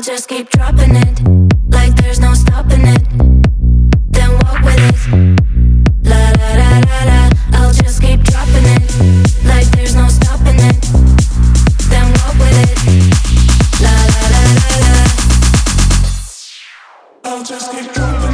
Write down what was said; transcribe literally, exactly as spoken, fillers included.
just keep dropping it, like there's no stopping it. Then walk with it, la la la la la. I'll just keep dropping it, like there's no stopping it. Then walk with it, la la la la la. I'll just keep dropping it.